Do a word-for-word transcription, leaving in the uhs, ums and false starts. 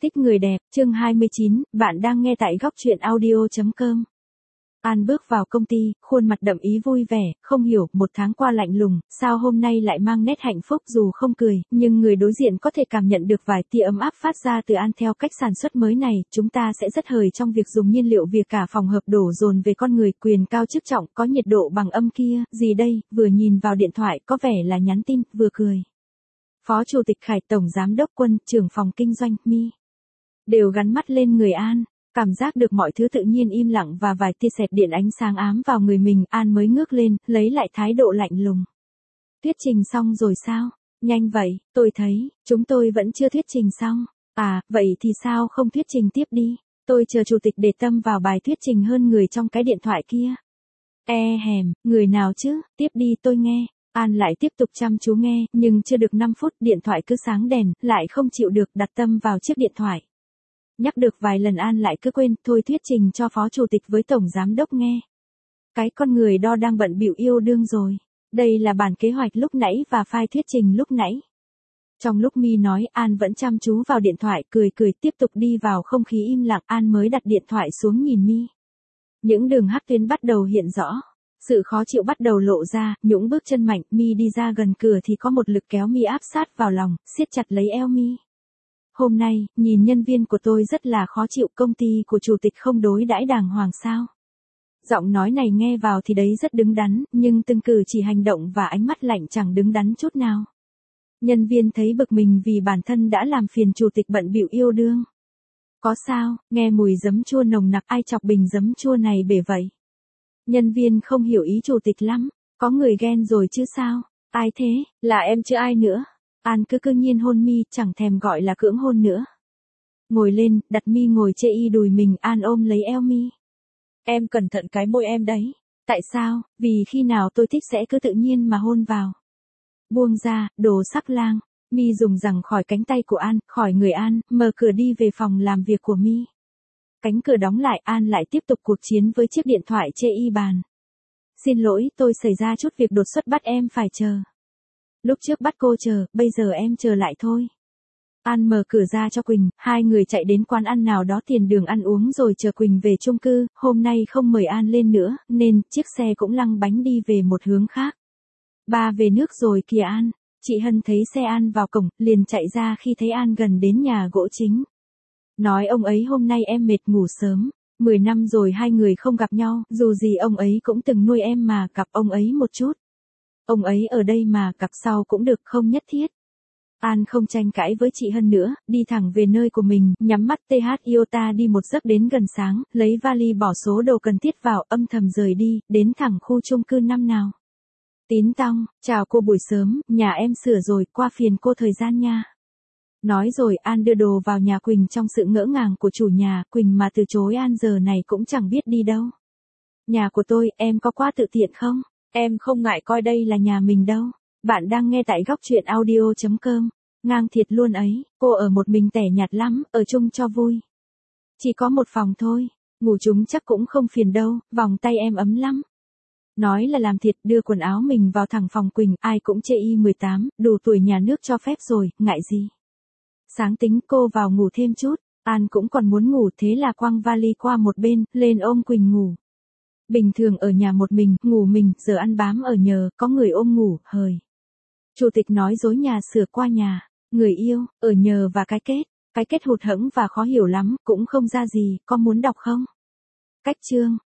Thích người đẹp, chương hai mươi chín, bạn đang nghe tại góc truyện audio chấm com. An bước vào công ty, khuôn mặt đậm ý vui vẻ, không hiểu, một tháng qua lạnh lùng, sao hôm nay lại mang nét hạnh phúc dù không cười, nhưng người đối diện có thể cảm nhận được vài tia ấm áp phát ra từ An theo cách sản xuất mới này, chúng ta sẽ rất hời trong việc dùng nhiên liệu việc cả phòng hợp đổ dồn về con người, quyền cao chức trọng, có nhiệt độ bằng âm kia, gì đây, vừa nhìn vào điện thoại, có vẻ là nhắn tin, vừa cười. Phó Chủ tịch Khải, Tổng Giám đốc Quân, trưởng phòng kinh doanh, Mi. Đều gắn mắt lên người An, cảm giác được mọi thứ tự nhiên im lặng và vài tia sẹt điện ánh sáng ám vào người mình, An mới ngước lên, lấy lại thái độ lạnh lùng. Thuyết trình xong rồi sao? Nhanh vậy, tôi thấy, chúng tôi vẫn chưa thuyết trình xong. À, vậy thì sao không thuyết trình tiếp đi? Tôi chờ Chủ tịch để tâm vào bài thuyết trình hơn người trong cái điện thoại kia. E hèm, người nào chứ, tiếp đi tôi nghe. An lại tiếp tục chăm chú nghe, nhưng chưa được năm phút, điện thoại cứ sáng đèn, lại không chịu được đặt tâm vào chiếc điện thoại. Nhắc được vài lần An lại cứ quên, thôi thuyết trình cho Phó Chủ tịch với Tổng Giám đốc nghe. Cái con người đo đang bận bịu yêu đương rồi. Đây là bản kế hoạch lúc nãy và file thuyết trình lúc nãy. Trong lúc Mi nói, An vẫn chăm chú vào điện thoại, cười cười tiếp tục đi vào không khí im lặng, An mới đặt điện thoại xuống nhìn Mi. Những đường hắc tuyến bắt đầu hiện rõ. Sự khó chịu bắt đầu lộ ra, nhũng bước chân mạnh, Mi đi ra gần cửa thì có một lực kéo Mi áp sát vào lòng, siết chặt lấy eo Mi. Hôm nay, nhìn nhân viên của tôi rất là khó chịu, công ty của Chủ tịch không đối đãi đàng hoàng sao. Giọng nói này nghe vào thì đấy rất đứng đắn, nhưng từng cử chỉ hành động và ánh mắt lạnh chẳng đứng đắn chút nào. Nhân viên thấy bực mình vì bản thân đã làm phiền Chủ tịch bận bịu yêu đương. Có sao, nghe mùi giấm chua nồng nặc, ai chọc bình giấm chua này bể vậy? Nhân viên không hiểu ý Chủ tịch lắm, có người ghen rồi chứ sao? Ai thế, là em chứ ai nữa? An cứ cư nhiên hôn Mi, chẳng thèm gọi là cưỡng hôn nữa. Ngồi lên, đặt Mi ngồi chê y đùi mình, An ôm lấy eo Mi. Em cẩn thận cái môi em đấy. Tại sao? Vì khi nào tôi thích sẽ cứ tự nhiên mà hôn vào. Buông ra, đồ sắc lang. Mi dùng giằng khỏi cánh tay của An, khỏi người An, mở cửa đi về phòng làm việc của Mi. Cánh cửa đóng lại, An lại tiếp tục cuộc chiến với chiếc điện thoại chê y bàn. Xin lỗi, tôi xảy ra chút việc đột xuất bắt em phải chờ. Lúc trước bắt cô chờ, bây giờ em chờ lại thôi. An mở cửa ra cho Quỳnh, hai người chạy đến quán ăn nào đó tiền đường ăn uống rồi chờ Quỳnh về chung cư, hôm nay không mời An lên nữa, nên chiếc xe cũng lăng bánh đi về một hướng khác. Ba về nước rồi kìa An, chị Hân thấy xe An vào cổng, liền chạy ra khi thấy An gần đến nhà gỗ chính. Nói ông ấy hôm nay em mệt ngủ sớm, mười năm rồi hai người không gặp nhau, dù gì ông ấy cũng từng nuôi em mà, gặp ông ấy một chút. Ông ấy ở đây mà, gặp sau cũng được, không nhất thiết. An không tranh cãi với chị Hân nữa, đi thẳng về nơi của mình, nhắm mắt tê hát iota đi một giấc đến gần sáng, lấy vali bỏ số đồ cần thiết vào, âm thầm rời đi, đến thẳng khu chung cư năm nào. Tín tong, chào cô buổi sớm, nhà em sửa rồi, qua phiền cô thời gian nha. Nói rồi An đưa đồ vào nhà Quỳnh trong sự ngỡ ngàng của chủ nhà, Quỳnh mà từ chối An giờ này cũng chẳng biết đi đâu. Nhà của tôi, em có quá tự tiện không? Em không ngại coi đây là nhà mình đâu. Bạn đang nghe tại góc truyện audio chấm com. Ngang thiệt luôn ấy, cô ở một mình tẻ nhạt lắm, ở chung cho vui. Chỉ có một phòng thôi, ngủ chung chắc cũng không phiền đâu, vòng tay em ấm lắm. Nói là làm thiệt, đưa quần áo mình vào thẳng phòng Quỳnh, ai cũng chê y mười tám, đủ tuổi nhà nước cho phép rồi, ngại gì. Sáng tính cô vào ngủ thêm chút, An cũng còn muốn ngủ thế là quăng vali qua một bên, lên ôm Quỳnh ngủ. Bình thường ở nhà một mình, ngủ mình, giờ ăn bám ở nhờ, có người ôm ngủ, hời. Chủ tịch nói dối nhà sửa qua nhà, người yêu, ở nhờ và cái kết, cái kết hụt hẫng và khó hiểu lắm, cũng không ra gì, có muốn đọc không? Cách chương,